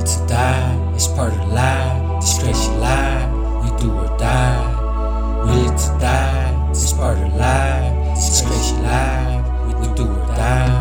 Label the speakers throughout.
Speaker 1: to die, it's part of life. This crazy life, we do or die. We live to die, it's part of life. This crazy life, we do or die.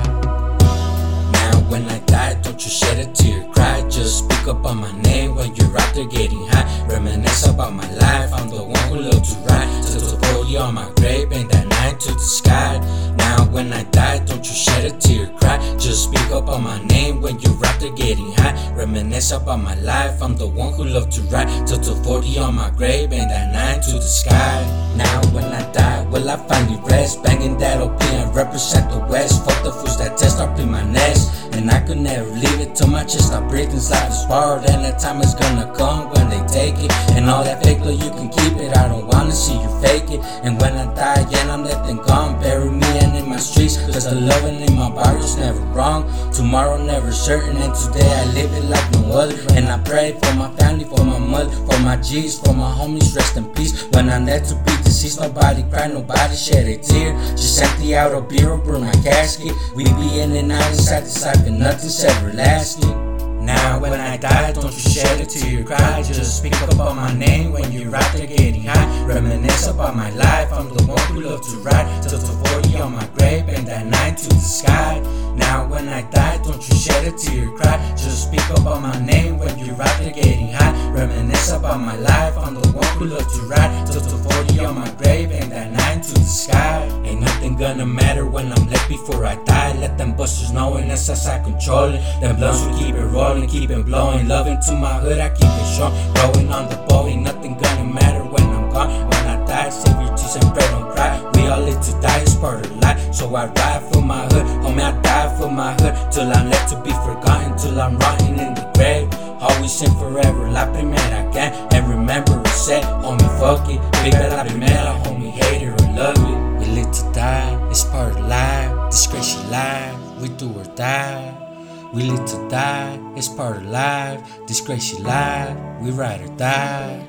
Speaker 1: Now when I die, don't you shed a tear, cry. Just speak up on my name when you're out there getting high. Reminisce about my life, I'm the one who loved to ride. To the 40 on my grave, and that 9 to the sky. Now when I die, don't you shed a tear, cry. Just speak up on my name when you're out there getting high. Reminisce about my life, I'm the one who loved to ride. To the 40 on my grave, and that 9 to the sky. Now when I die, will I finally rest? Banging that OP and represent the West. Fuck the fools that test, I'll be my nest. And I could never leave it till my chest stop breathing. Life is hard and the time is gonna come when they take it. And all that fake love, you can keep it, I don't wanna see you fake it. And when I die again, I'm let them gone. Bury me and in my streets, cause the loving in my body is never wrong. Tomorrow never certain, and today I live it like no other. And I pray for my family, for my mother, for my G's, for my homies, rest in peace. When I'm there to be deceased, nobody cry, nobody shed a tear. Just empty out a beer or burn my casket. We be in and out inside this life and nothing's everlasting. Now when I die, don't you shed a tear, cry. Just speak up on my name when you're out there getting high. Reminisce about my life, I'm the one who loved to ride. Till the 40 on my grave and that 9 to the sky. Now when I die, don't you shed a tear, cry. Just speak up on my name when you're out there getting high. Reminisce about my life, I'm the one who loved to ride. Till the 40 on my grave and that 9 to the sky. Ain't nothing gonna matter when I'm left before I die. Let them busters know, and that's as I control it. Them blunts will keep it rolling, keep it blowing. Loving to my hood, I keep it strong. Growing on the bow, ain't nothing gonna matter when I'm gone. When I die, save your tears and pray, don't cry. We all live to die, it's part of life. So I ride for my hood, homie, I die for my hood. Till I'm left to be forgotten, till I'm rotting in the grave. Always and forever, la primera can. And remember it's said, homie, fuck it. Big bad la primera, homie, hate it or love it. We live to die, it's part of life. This crazy life, we do or die. We live to die, it's part of life. This crazy life, we ride or die.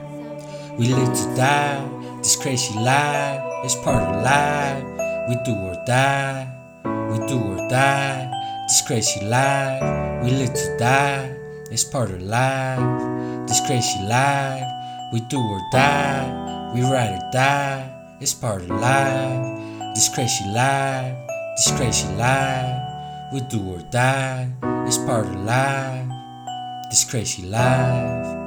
Speaker 1: We live to die, this crazy life, it's part of life. We do or die, we do or die. This crazy life, we live to die, it's part of life. This crazy life, we do or die. We ride or die, it's part of life. This crazy life, this crazy life, we do or die, it's part of life. This crazy life.